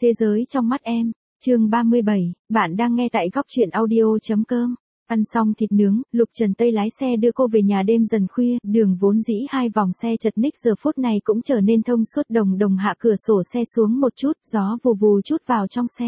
Thế giới trong mắt em, chương 37, bạn đang nghe tại góc truyện audio.com. Ăn xong thịt nướng, Lục Trần Tây lái xe đưa cô về nhà đêm dần khuya, đường vốn dĩ 2 vòng xe chật ních giờ phút này cũng trở nên thông suốt. Đồng hạ cửa sổ xe xuống một chút, gió vù vù chút vào trong xe.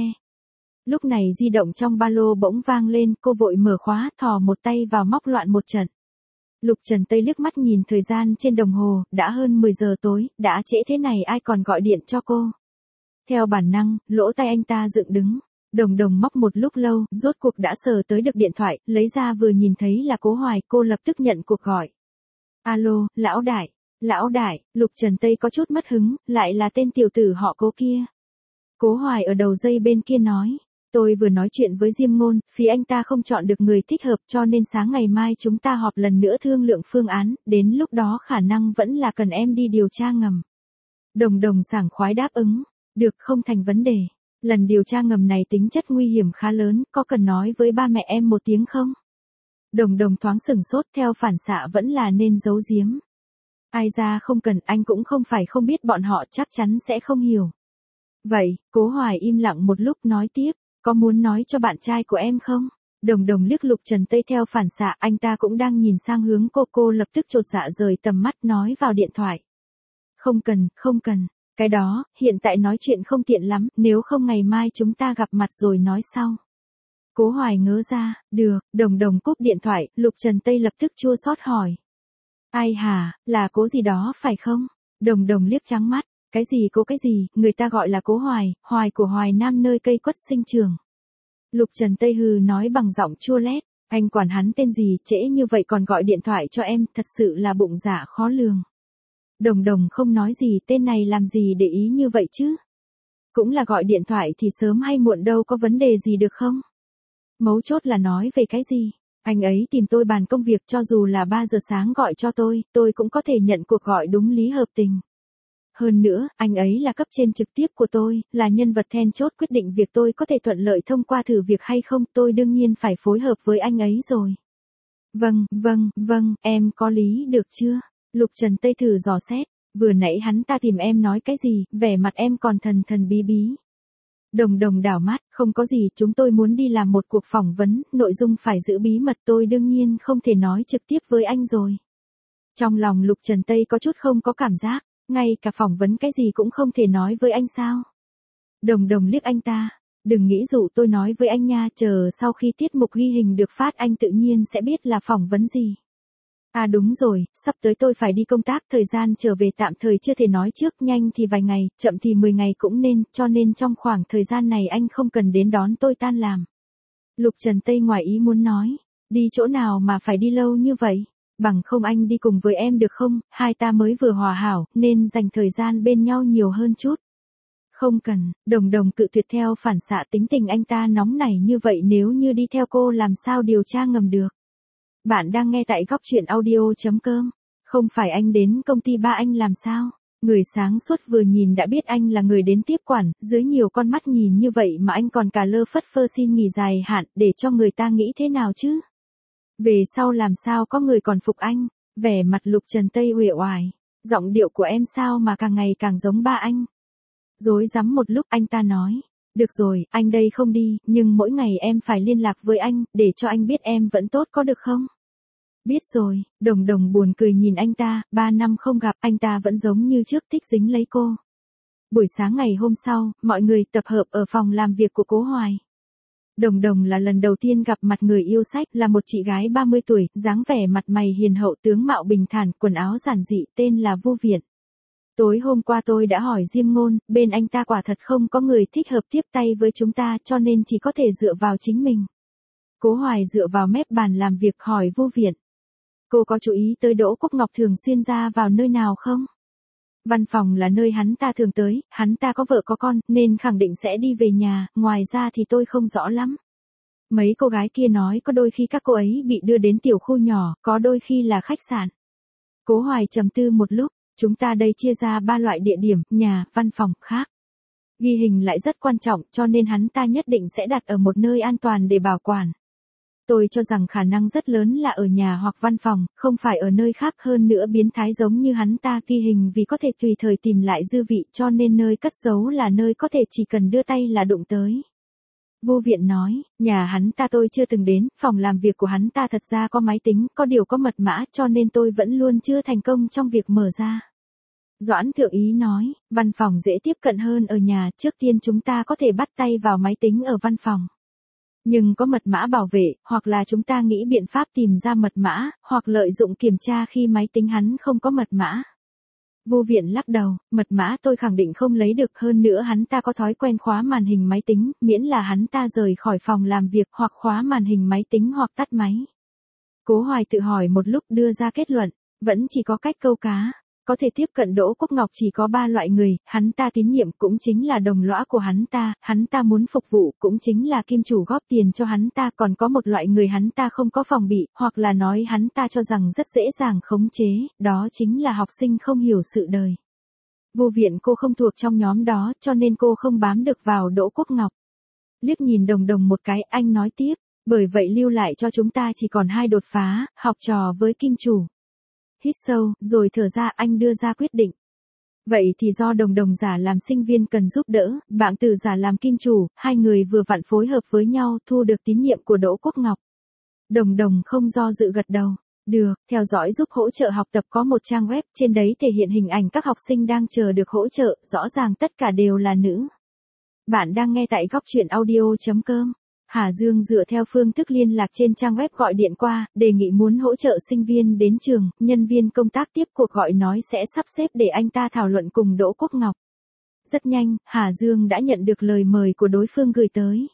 Lúc này di động trong ba lô bỗng vang lên, cô vội mở khóa, thò một tay vào móc loạn một trận. Lục Trần Tây liếc mắt nhìn thời gian trên đồng hồ, đã hơn 10 giờ tối, đã trễ thế này ai còn gọi điện cho cô. Theo bản năng, lỗ tai anh ta dựng đứng. Đồng móc một lúc lâu, rốt cuộc đã sờ tới được điện thoại, lấy ra vừa nhìn thấy là Cố Hoài, cô lập tức nhận cuộc gọi. Alo, lão đại, Lục Trần Tây có chút mất hứng, lại là tên tiểu tử họ Cố kia. Cố Hoài ở đầu dây bên kia nói, tôi vừa nói chuyện với Diêm Ngôn, phía anh ta không chọn được người thích hợp cho nên sáng ngày mai chúng ta họp lần nữa thương lượng phương án, đến lúc đó khả năng vẫn là cần em đi điều tra ngầm. Đồng sảng khoái đáp ứng, được không thành vấn đề. Lần điều tra ngầm này tính chất nguy hiểm khá lớn, có cần nói với ba mẹ em một tiếng không? Đồng thoáng sửng sốt, theo phản xạ vẫn là nên giấu giếm. Ai ra không cần, anh cũng không phải không biết bọn họ chắc chắn sẽ không hiểu. Vậy, Cố Hoài im lặng một lúc nói tiếp, có muốn nói cho bạn trai của em không? Đồng liếc Lục Trần Tây theo phản xạ, anh ta cũng đang nhìn sang hướng cô lập tức chột dạ rời tầm mắt nói vào điện thoại. Không cần. Cái đó, hiện tại nói chuyện không tiện lắm, nếu không ngày mai chúng ta gặp mặt rồi nói sau. Cố Hoài ngớ ra, được, đồng cúp điện thoại, Lục Trần Tây lập tức chua xót hỏi. Ai hả, là Cố gì đó phải không? Đồng liếc trắng mắt, cái gì, người ta gọi là Cố Hoài, Hoài của Hoài Nam nơi cây quất sinh trường. Lục Trần Tây hừ nói bằng giọng chua lét, anh quản hắn tên gì, trễ như vậy còn gọi điện thoại cho em, thật sự là bụng dạ khó lường. Đồng không nói gì, tên này làm gì để ý như vậy chứ? Cũng là gọi điện thoại thì sớm hay muộn đâu có vấn đề gì được không? Mấu chốt là nói về cái gì? Anh ấy tìm tôi bàn công việc, cho dù là 3 giờ sáng gọi cho tôi cũng có thể nhận cuộc gọi đúng lý hợp tình. Hơn nữa, anh ấy là cấp trên trực tiếp của tôi, là nhân vật then chốt quyết định việc tôi có thể thuận lợi thông qua thử việc hay không, tôi đương nhiên phải phối hợp với anh ấy rồi. Vâng, em có lý được chưa? Lục Trần Tây thử dò xét, vừa nãy hắn ta tìm em nói cái gì, vẻ mặt em còn thần bí. Đồng đảo mắt, không có gì, chúng tôi muốn đi làm một cuộc phỏng vấn, nội dung phải giữ bí mật, tôi đương nhiên không thể nói trực tiếp với anh rồi. Trong lòng Lục Trần Tây có chút không có cảm giác, ngay cả phỏng vấn cái gì cũng không thể nói với anh sao? Đồng liếc anh ta, đừng nghĩ dụ tôi nói với anh nha, chờ sau khi tiết mục ghi hình được phát anh tự nhiên sẽ biết là phỏng vấn gì. À đúng rồi, sắp tới tôi phải đi công tác, thời gian trở về tạm thời chưa thể nói trước, nhanh thì vài ngày, chậm thì 10 ngày cũng nên, cho nên trong khoảng thời gian này anh không cần đến đón tôi tan làm. Lục Trần Tây ngoài ý muốn nói, đi chỗ nào mà phải đi lâu như vậy, bằng không anh đi cùng với em được không, hai ta mới vừa hòa hảo, nên dành thời gian bên nhau nhiều hơn chút. Không cần, đồng cự tuyệt theo phản xạ, tính tình anh ta nóng nảy như vậy nếu như đi theo cô làm sao điều tra ngầm được. Bạn đang nghe tại góc truyện audio.com. Không phải anh đến công ty ba anh làm sao? Người sáng suốt vừa nhìn đã biết anh là người đến tiếp quản, dưới nhiều con mắt nhìn như vậy mà anh còn cả lơ phất phơ xin nghỉ dài hạn, để cho người ta nghĩ thế nào chứ? Về sau làm sao có người còn phục anh? Vẻ mặt Lục Trần Tây uể oải, giọng điệu của em sao mà càng ngày càng giống ba anh? Rối rắm một lúc anh ta nói. Được rồi, anh đây không đi, nhưng mỗi ngày em phải liên lạc với anh, để cho anh biết em vẫn tốt có được không? Biết rồi, đồng buồn cười nhìn anh ta, 3 năm không gặp, anh ta vẫn giống như trước thích dính lấy cô. Buổi sáng ngày hôm sau, mọi người tập hợp ở phòng làm việc của Cố Hoài. Đồng là lần đầu tiên gặp mặt người yêu sách, là một chị gái 30 tuổi, dáng vẻ mặt mày hiền hậu, tướng mạo bình thản, quần áo giản dị, tên là Vu Viện. Tối hôm qua tôi đã hỏi Diêm Ngôn, bên anh ta quả thật không có người thích hợp tiếp tay với chúng ta, cho nên chỉ có thể dựa vào chính mình. Cố Hoài dựa vào mép bàn làm việc hỏi Vu Viện. Cô có chú ý tới Đỗ Quốc Ngọc thường xuyên ra vào nơi nào không? Văn phòng là nơi hắn ta thường tới, hắn ta có vợ có con, nên khẳng định sẽ đi về nhà, ngoài ra thì tôi không rõ lắm. Mấy cô gái kia nói có đôi khi các cô ấy bị đưa đến tiểu khu nhỏ, có đôi khi là khách sạn. Cố Hoài trầm tư một lúc, chúng ta đây chia ra 3 loại địa điểm, nhà, văn phòng, khác. Ghi hình lại rất quan trọng cho nên hắn ta nhất định sẽ đặt ở một nơi an toàn để bảo quản. Tôi cho rằng khả năng rất lớn là ở nhà hoặc văn phòng, không phải ở nơi khác, hơn nữa biến thái giống như hắn ta ghi hình vì có thể tùy thời tìm lại dư vị, cho nên nơi cất giấu là nơi có thể chỉ cần đưa tay là đụng tới. Vô Viện nói, nhà hắn ta tôi chưa từng đến, phòng làm việc của hắn ta thật ra có máy tính, có điều có mật mã, cho nên tôi vẫn luôn chưa thành công trong việc mở ra. Doãn Thượng Ý nói, văn phòng dễ tiếp cận hơn ở nhà, trước tiên chúng ta có thể bắt tay vào máy tính ở văn phòng. Nhưng có mật mã bảo vệ, hoặc là chúng ta nghĩ biện pháp tìm ra mật mã, hoặc lợi dụng kiểm tra khi máy tính hắn không có mật mã. Vô Viện lắc đầu, mật mã tôi khẳng định không lấy được, hơn nữa hắn ta có thói quen khóa màn hình máy tính, miễn là hắn ta rời khỏi phòng làm việc hoặc khóa màn hình máy tính hoặc tắt máy. Cố Hoài tự hỏi một lúc đưa ra kết luận, vẫn chỉ có cách câu cá. Có thể tiếp cận Đỗ Quốc Ngọc chỉ có 3 loại người, hắn ta tín nhiệm cũng chính là đồng lõa của hắn ta muốn phục vụ cũng chính là kim chủ góp tiền cho hắn ta, còn có một loại người hắn ta không có phòng bị, hoặc là nói hắn ta cho rằng rất dễ dàng khống chế, đó chính là học sinh không hiểu sự đời. Vô Viện cô không thuộc trong nhóm đó, cho nên cô không bám được vào Đỗ Quốc Ngọc. Liếc nhìn Đồng Đồng một cái, anh nói tiếp, bởi vậy lưu lại cho chúng ta chỉ còn 2 đột phá, học trò với kim chủ. Hít sâu, rồi thở ra, anh đưa ra quyết định. Vậy thì do Đồng Đồng giả làm sinh viên cần giúp đỡ, Bạng Tử giả làm kim chủ, hai người vừa vặn phối hợp với nhau thu được tín nhiệm của Đỗ Quốc Ngọc. Đồng Đồng không do dự gật đầu. Được, theo dõi giúp hỗ trợ học tập có một trang web, trên đấy thể hiện hình ảnh các học sinh đang chờ được hỗ trợ, rõ ràng tất cả đều là nữ. Bạn đang nghe tại góc truyện audio.com. Hà Dương dựa theo phương thức liên lạc trên trang web gọi điện qua, đề nghị muốn hỗ trợ sinh viên đến trường, nhân viên công tác tiếp cuộc gọi nói sẽ sắp xếp để anh ta thảo luận cùng Đỗ Quốc Ngọc. Rất nhanh, Hà Dương đã nhận được lời mời của đối phương gửi tới.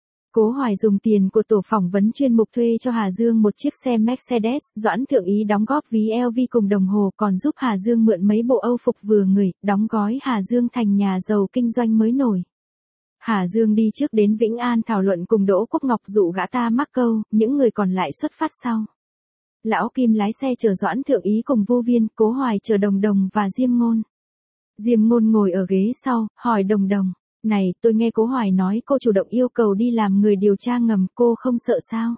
Cố Hoài dùng tiền của tổ phỏng vấn chuyên mục thuê cho Hà Dương một chiếc xe Mercedes, Doãn Thượng Ý đóng góp ví LV cùng đồng hồ, còn giúp Hà Dương mượn mấy bộ Âu phục vừa người, đóng gói Hà Dương thành nhà giàu kinh doanh mới nổi. Hà Dương đi trước đến Vĩnh An thảo luận cùng Đỗ Quốc Ngọc dụ gã ta mắc câu, những người còn lại xuất phát sau. Lão Kim lái xe chở Doãn Thượng Ý cùng Vô Viên, Cố Hoài chở Đồng Đồng và Diêm Ngôn. Diêm Ngôn ngồi ở ghế sau, hỏi Đồng Đồng, này, tôi nghe Cố Hoài nói cô chủ động yêu cầu đi làm người điều tra ngầm, cô không sợ sao?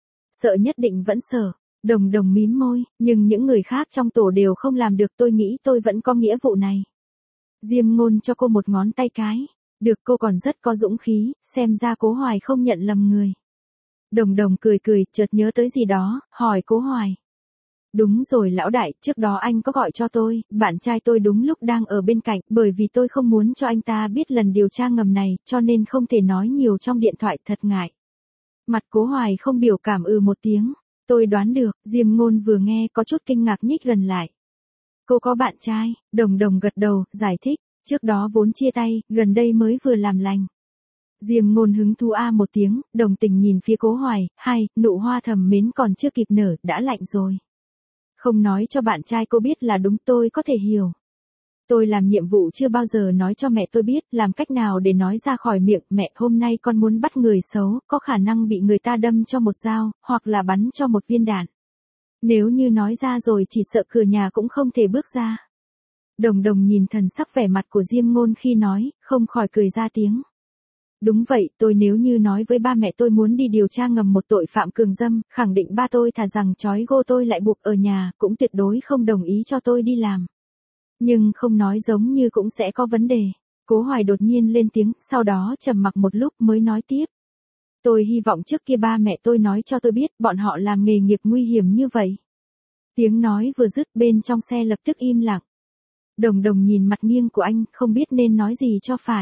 Sợ nhất định vẫn sợ. Đồng Đồng mím môi, nhưng những người khác trong tổ đều không làm được, tôi nghĩ tôi vẫn có nghĩa vụ này. Diêm Ngôn cho cô một ngón tay cái. Được, cô còn rất có dũng khí, xem ra Cố Hoài không nhận lầm người. Đồng Đồng cười cười, chợt nhớ tới gì đó, hỏi Cố Hoài. Đúng rồi lão đại, trước đó anh có gọi cho tôi, bạn trai tôi đúng lúc đang ở bên cạnh, bởi vì tôi không muốn cho anh ta biết lần điều tra ngầm này, cho nên không thể nói nhiều trong điện thoại, thật ngại. Mặt Cố Hoài không biểu cảm một tiếng, tôi đoán được, Diêm Ngôn vừa nghe có chút kinh ngạc nhích gần lại. Cô có bạn trai, Đồng Đồng gật đầu, giải thích. Trước đó vốn chia tay, gần đây mới vừa làm lành. Diêm Ngôn hứng thú một tiếng, đồng tình nhìn phía Cố Hoài, nụ hoa thầm mến còn chưa kịp nở, đã lạnh rồi. Không nói cho bạn trai cô biết là đúng, tôi có thể hiểu. Tôi làm nhiệm vụ chưa bao giờ nói cho mẹ tôi biết, làm cách nào để nói ra khỏi miệng, mẹ hôm nay con muốn bắt người xấu, có khả năng bị người ta đâm cho một dao, hoặc là bắn cho một viên đạn. Nếu như nói ra rồi chỉ sợ cửa nhà cũng không thể bước ra. Đồng Đồng nhìn thần sắc vẻ mặt của Diêm Ngôn khi nói, không khỏi cười ra tiếng. Đúng vậy, tôi nếu như nói với ba mẹ tôi muốn đi điều tra ngầm một tội phạm cường dâm, khẳng định ba tôi thà rằng trói gô tôi lại buộc ở nhà, cũng tuyệt đối không đồng ý cho tôi đi làm. Nhưng không nói giống như cũng sẽ có vấn đề. Cố Hoài đột nhiên lên tiếng, sau đó trầm mặc một lúc mới nói tiếp. Tôi hy vọng trước kia ba mẹ tôi nói cho tôi biết bọn họ làm nghề nghiệp nguy hiểm như vậy. Tiếng nói vừa dứt bên trong xe lập tức im lặng. Đồng Đồng nhìn mặt nghiêng của anh, không biết nên nói gì cho phải.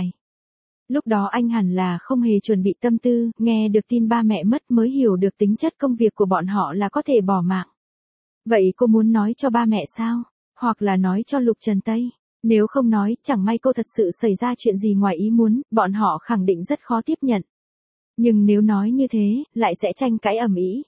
Lúc đó anh hẳn là không hề chuẩn bị tâm tư, nghe được tin ba mẹ mất mới hiểu được tính chất công việc của bọn họ là có thể bỏ mạng. Vậy cô muốn nói cho ba mẹ sao? Hoặc là nói cho Lục Trần Tây? Nếu không nói, chẳng may cô thật sự xảy ra chuyện gì ngoài ý muốn, bọn họ khẳng định rất khó tiếp nhận. Nhưng nếu nói như thế, lại sẽ tranh cãi ầm ĩ.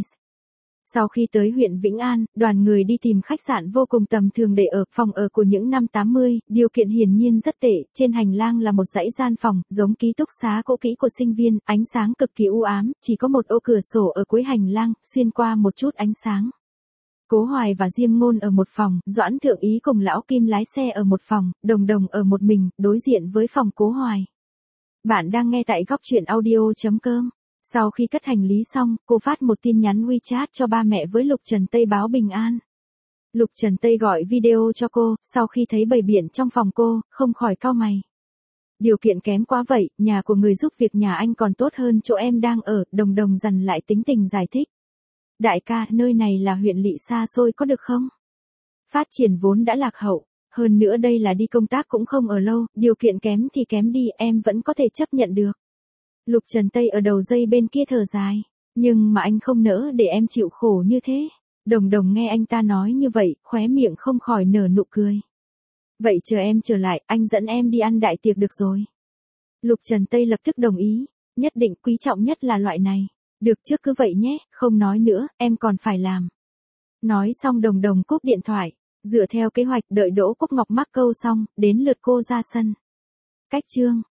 Sau khi tới huyện Vĩnh An, đoàn người đi tìm khách sạn vô cùng tầm thường để ở, phòng ở của những năm 80, điều kiện hiển nhiên rất tệ, trên hành lang là một dãy gian phòng, giống ký túc xá cũ kỹ của sinh viên, ánh sáng cực kỳ u ám, chỉ có một ô cửa sổ ở cuối hành lang, xuyên qua một chút ánh sáng. Cố Hoài và Diêm Ngôn ở một phòng, Doãn Thượng Ý cùng Lão Kim lái xe ở một phòng, Đồng Đồng ở một mình, đối diện với phòng Cố Hoài. Bạn đang nghe tại góc truyện audio.com. Sau khi cất hành lý xong, cô phát một tin nhắn WeChat cho ba mẹ với Lục Trần Tây báo bình an. Lục Trần Tây gọi video cho cô, sau khi thấy bầy biện trong phòng cô, không khỏi cau mày. Điều kiện kém quá vậy, nhà của người giúp việc nhà anh còn tốt hơn chỗ em đang ở, Đồng Đồng dằn lại tính tình giải thích. Đại ca, nơi này là huyện lỵ xa xôi có được không? Phát triển vốn đã lạc hậu, hơn nữa đây là đi công tác cũng không ở lâu, điều kiện kém thì kém đi, em vẫn có thể chấp nhận được. Lục Trần Tây ở đầu dây bên kia thở dài, nhưng mà anh không nỡ để em chịu khổ như thế. Đồng Đồng nghe anh ta nói như vậy, khóe miệng không khỏi nở nụ cười. Vậy chờ em trở lại, anh dẫn em đi ăn đại tiệc được rồi. Lục Trần Tây lập tức đồng ý, nhất định quý trọng nhất là loại này. Được chứ cứ vậy nhé, không nói nữa, em còn phải làm. Nói xong Đồng Đồng cúp điện thoại, dựa theo kế hoạch đợi Đỗ Quốc Ngọc mắc câu xong, đến lượt cô ra sân. Cách chương